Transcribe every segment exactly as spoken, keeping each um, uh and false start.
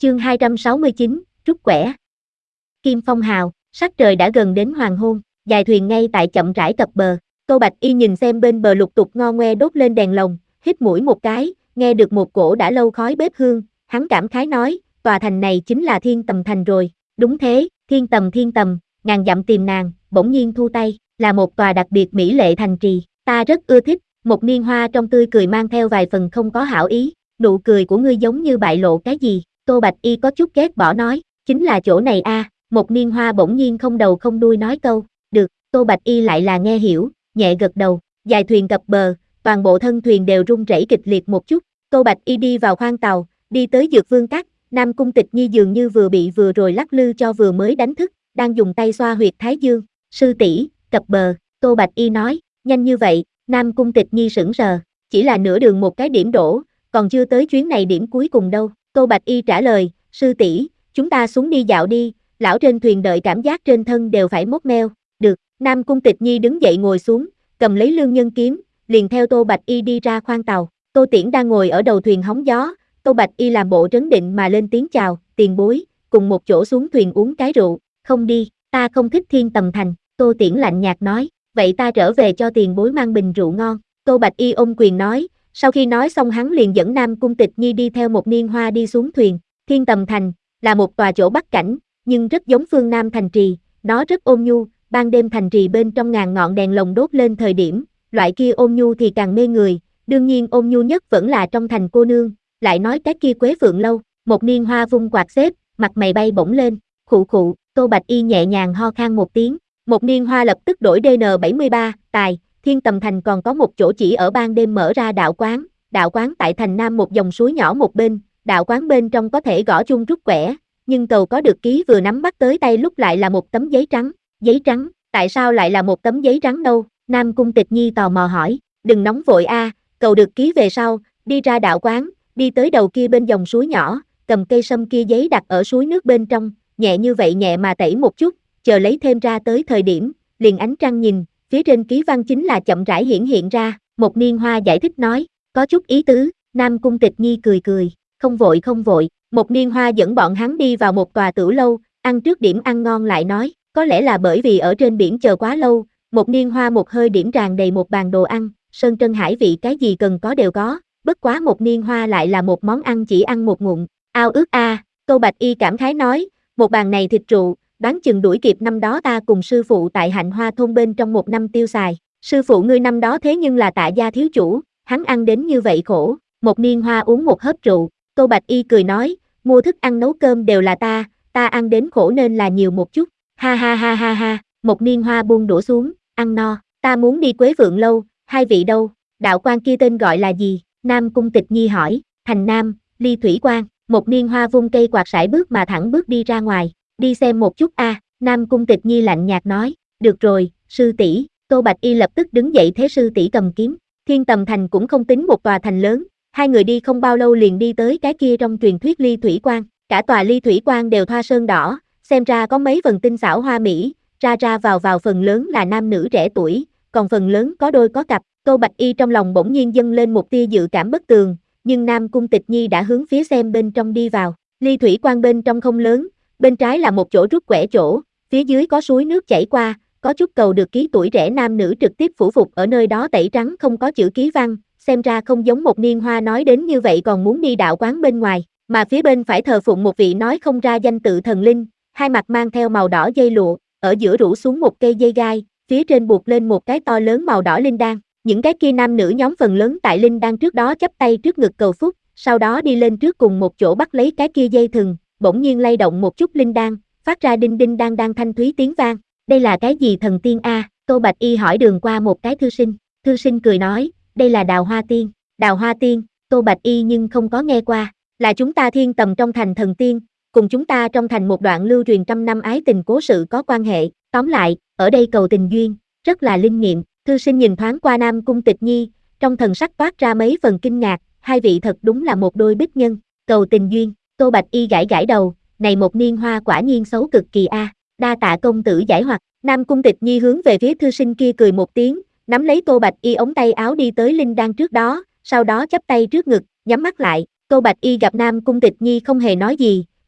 Chương hai trăm sáu mươi chín, Trúc Quẻ. Kim Phong hào, sắc trời đã gần đến hoàng hôn, dài thuyền ngay tại chậm rãi cập bờ. Tô Bạch Y nhìn xem bên bờ lục tục ngo ngoe đốt lên đèn lồng, hít mũi một cái, nghe được một cổ đã lâu khói bếp hương, hắn cảm khái nói, tòa thành này chính là Thiên Tầm Thành rồi. Đúng thế, Thiên Tầm Thiên Tầm, ngàn dặm tìm nàng, bỗng nhiên thu tay, là một tòa đặc biệt mỹ lệ thành trì, ta rất ưa thích. Một niên hoa trong tươi cười mang theo vài phần không có hảo ý, nụ cười của ngươi giống như bại lộ cái gì. Tô Bạch Y có chút ghét bỏ nói, chính là chỗ này a. À. Một niên hoa bỗng nhiên không đầu không đuôi nói câu, được. Tô Bạch Y lại là nghe hiểu, nhẹ gật đầu. Dài thuyền cập bờ, toàn bộ thân thuyền đều rung rẩy kịch liệt một chút. Tô Bạch Y đi vào khoang tàu, đi tới Dược Vương Các. Nam Cung Tịch Nhi dường như vừa bị vừa rồi lắc lư cho vừa mới đánh thức, đang dùng tay xoa huyệt thái dương. Sư tỷ, cập bờ. Tô Bạch Y nói, nhanh như vậy. Nam Cung Tịch Nhi sững sờ, chỉ là nửa đường một cái điểm đổ, còn chưa tới chuyến này điểm cuối cùng đâu. Tô Bạch Y trả lời, sư tỷ, chúng ta xuống đi dạo đi, lão trên thuyền đợi cảm giác trên thân đều phải mốt meo. Được. Nam Cung Tịch Nhi đứng dậy ngồi xuống, cầm lấy lương nhân kiếm, liền theo Tô Bạch Y đi ra khoang tàu. Tô Tiễn đang ngồi ở đầu thuyền hóng gió, Tô Bạch Y làm bộ trấn định mà lên tiếng chào, tiền bối, cùng một chỗ xuống thuyền uống cái rượu. Không đi, ta không thích Thiên Tầm Thành. Tô Tiễn lạnh nhạt nói, vậy ta trở về cho tiền bối mang bình rượu ngon. Tô Bạch Y ôm quyền nói, sau khi nói xong hắn liền dẫn Nam Cung Tịch Nhi đi theo một niên hoa đi xuống thuyền. Thiên Tầm Thành là một tòa chỗ bắc cảnh, nhưng rất giống phương Nam thành trì, nó rất ôn nhu, ban đêm thành trì bên trong ngàn ngọn đèn lồng đốt lên thời điểm, loại kia ôn nhu thì càng mê người, đương nhiên ôn nhu nhất vẫn là trong thành cô nương, lại nói cái kia Quế Phượng lâu. Một niên hoa vung quạt xếp, mặt mày bay bổng lên, khụ khụ. Tô Bạch Y nhẹ nhàng ho khan một tiếng. Một niên hoa lập tức đổi D N bảy mươi ba, tài, Thiên Tầm Thành còn có một chỗ chỉ ở ban đêm mở ra đạo quán, đạo quán tại thành nam một dòng suối nhỏ một bên, đạo quán bên trong có thể gõ chuông rút quẻ, nhưng cầu có được ký vừa nắm bắt tới tay lúc lại là một tấm giấy trắng. Giấy trắng, tại sao lại là một tấm giấy trắng đâu? Nam Cung Tịch Nhi tò mò hỏi, đừng nóng vội a, à, cầu được ký về sau, đi ra đạo quán, đi tới đầu kia bên dòng suối nhỏ, cầm cây sâm kia giấy đặt ở suối nước bên trong, nhẹ như vậy nhẹ mà tẩy một chút, chờ lấy thêm ra tới thời điểm, liền ánh trăng nhìn, phía trên ký văn chính là chậm rãi hiển hiện ra. Một niên hoa giải thích nói, có chút ý tứ. Nam Cung Tịch Nhi cười cười, không vội không vội. Một niên hoa dẫn bọn hắn đi vào một tòa tửu lâu, ăn trước điểm ăn ngon lại nói, có lẽ là bởi vì ở trên biển chờ quá lâu, một niên hoa một hơi điểm tràn đầy một bàn đồ ăn, sơn trân hải vị cái gì cần có đều có, bất quá một niên hoa lại là một món ăn chỉ ăn một ngụm, ao ước a. À. Tô Bạch Y cảm khái nói, một bàn này thịt rượu, đoán chừng đuổi kịp năm đó ta cùng sư phụ tại Hạnh Hoa thôn bên trong một năm tiêu xài. Sư phụ ngươi năm đó thế nhưng là Tạ gia thiếu chủ, hắn ăn đến như vậy khổ. Một niên hoa uống một hớp rượu, Tô Bạch Y cười nói, mua thức ăn nấu cơm đều là ta, ta ăn đến khổ nên là nhiều một chút. Ha ha ha ha ha. Một niên hoa buông đũa xuống, ăn no, ta muốn đi Quế Phượng lâu, hai vị đâu? Đạo quan kia tên gọi là gì? Nam Cung Tịch Nhi hỏi. Thành Nam, Ly Thủy Quan. Một niên hoa vung cây quạt sải bước mà thẳng bước đi ra ngoài. Đi xem một chút a. À. Nam Cung Tịch Nhi lạnh nhạt nói, được rồi, sư tỷ. Tô Bạch Y lập tức đứng dậy thế sư tỷ cầm kiếm. Thiên Tầm Thành cũng không tính một tòa thành lớn, hai người đi không bao lâu liền đi tới cái kia trong truyền thuyết Ly Thủy Quan. Cả tòa Ly Thủy Quan đều thoa sơn đỏ, xem ra có mấy phần tinh xảo hoa mỹ, ra ra vào vào phần lớn là nam nữ trẻ tuổi, còn phần lớn có đôi có cặp. Tô Bạch Y trong lòng bỗng nhiên dâng lên một tia dự cảm bất tường, nhưng Nam Cung Tịch Nhi đã hướng phía xem bên trong đi vào. Ly Thủy Quan bên trong không lớn, bên trái là một chỗ rút quẻ chỗ, phía dưới có suối nước chảy qua, có chút cầu được ký tuổi rẻ nam nữ trực tiếp phủ phục ở nơi đó tẩy trắng không có chữ ký văn, xem ra không giống một niên hoa nói đến như vậy còn muốn đi đạo quán bên ngoài, mà phía bên phải thờ phụng một vị nói không ra danh tự thần linh, hai mặt mang theo màu đỏ dây lụa, ở giữa rủ xuống một cây dây gai, phía trên buộc lên một cái to lớn màu đỏ linh đan. Những cái kia nam nữ nhóm phần lớn tại linh đan trước đó chắp tay trước ngực cầu phúc, sau đó đi lên trước cùng một chỗ bắt lấy cái kia dây thừng, bỗng nhiên lay động một chút linh đan, phát ra đinh đinh đang đang thanh thúy tiếng vang. Đây là cái gì thần tiên a? À? Tô Bạch Y hỏi đường qua một cái thư sinh, thư sinh cười nói, đây là Đào Hoa Tiên. Đào Hoa Tiên, Tô Bạch Y nhưng không có nghe qua, là chúng ta Thiên Tầm trong thành thần tiên, cùng chúng ta trong thành một đoạn lưu truyền trăm năm ái tình cố sự có quan hệ, tóm lại, ở đây cầu tình duyên, rất là linh nghiệm. Thư sinh nhìn thoáng qua Nam Cung Tịch Nhi, trong thần sắc toát ra mấy phần kinh ngạc, hai vị thật đúng là một đôi bích nhân, cầu tình duyên. Tô Bạch Y gãi gãi đầu, này một niên hoa quả nhiên xấu cực kỳ a. À. Đa tạ công tử giải hoặc. Nam Cung Tịch Nhi hướng về phía thư sinh kia cười một tiếng, nắm lấy Tô Bạch Y ống tay áo đi tới linh đan trước đó, sau đó chắp tay trước ngực, nhắm mắt lại. Tô Bạch Y gặp Nam Cung Tịch Nhi không hề nói gì,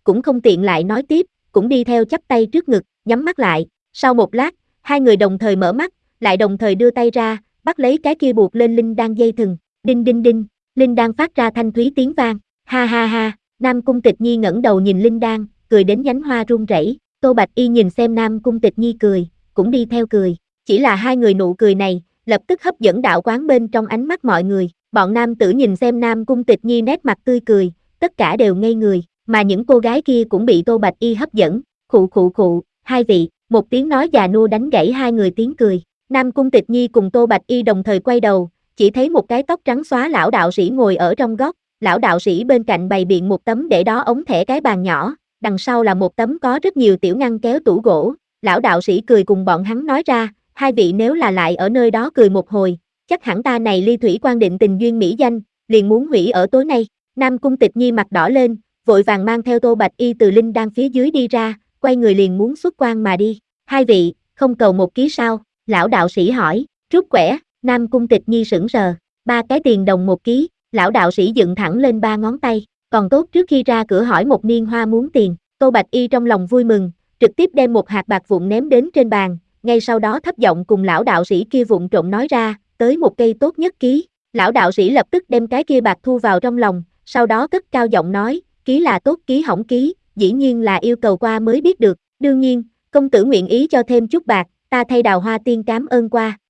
cũng không tiện lại nói tiếp, cũng đi theo chắp tay trước ngực, nhắm mắt lại. Sau một lát, hai người đồng thời mở mắt, lại đồng thời đưa tay ra, bắt lấy cái kia buộc lên linh đan dây thừng. Đinh đinh đinh, linh đan phát ra thanh thúy tiếng vang. Ha ha ha, Nam Cung Tịch Nhi ngẩng đầu nhìn linh đan, cười đến nhánh hoa run rẩy. Tô Bạch Y nhìn xem Nam Cung Tịch Nhi cười, cũng đi theo cười. Chỉ là hai người nụ cười này, lập tức hấp dẫn đạo quán bên trong ánh mắt mọi người. Bọn nam tử nhìn xem Nam Cung Tịch Nhi nét mặt tươi cười, tất cả đều ngây người, mà những cô gái kia cũng bị Tô Bạch Y hấp dẫn. Khụ khụ khụ, hai vị, một tiếng nói già nua đánh gãy hai người tiếng cười. Nam Cung Tịch Nhi cùng Tô Bạch Y đồng thời quay đầu, chỉ thấy một cái tóc trắng xóa lão đạo sĩ ngồi ở trong góc. Lão đạo sĩ bên cạnh bày biện một tấm để đó ống thẻ cái bàn nhỏ, đằng sau là một tấm có rất nhiều tiểu ngăn kéo tủ gỗ. Lão đạo sĩ cười cùng bọn hắn nói ra, hai vị nếu là lại ở nơi đó cười một hồi, chắc hẳn ta này ly thủy quan định tình duyên mỹ danh, liền muốn hủy ở tối nay. Nam Cung Tịch Nhi mặt đỏ lên, vội vàng mang theo Tô Bạch Y từ linh đan phía dưới đi ra, quay người liền muốn xuất quan mà đi. Hai vị, không cầu một ký sao? Lão đạo sĩ hỏi. Rút quẻ. Nam Cung Tịch Nhi sững sờ. Ba cái tiền đồng một ký. Lão đạo sĩ dựng thẳng lên ba ngón tay. Còn tốt trước khi ra cửa hỏi một niên hoa muốn tiền. Tô Bạch Y trong lòng vui mừng, trực tiếp đem một hạt bạc vụn ném đến trên bàn. Ngay sau đó thấp giọng cùng lão đạo sĩ kia vụng trộm nói ra, tới một cây tốt nhất ký. Lão đạo sĩ lập tức đem cái kia bạc thu vào trong lòng, sau đó cất cao giọng nói, ký là tốt ký hỏng ký, dĩ nhiên là yêu cầu qua mới biết được. Đương nhiên, công tử nguyện ý cho thêm chút bạc, ta thay Đào Hoa Tiên cảm ơn qua.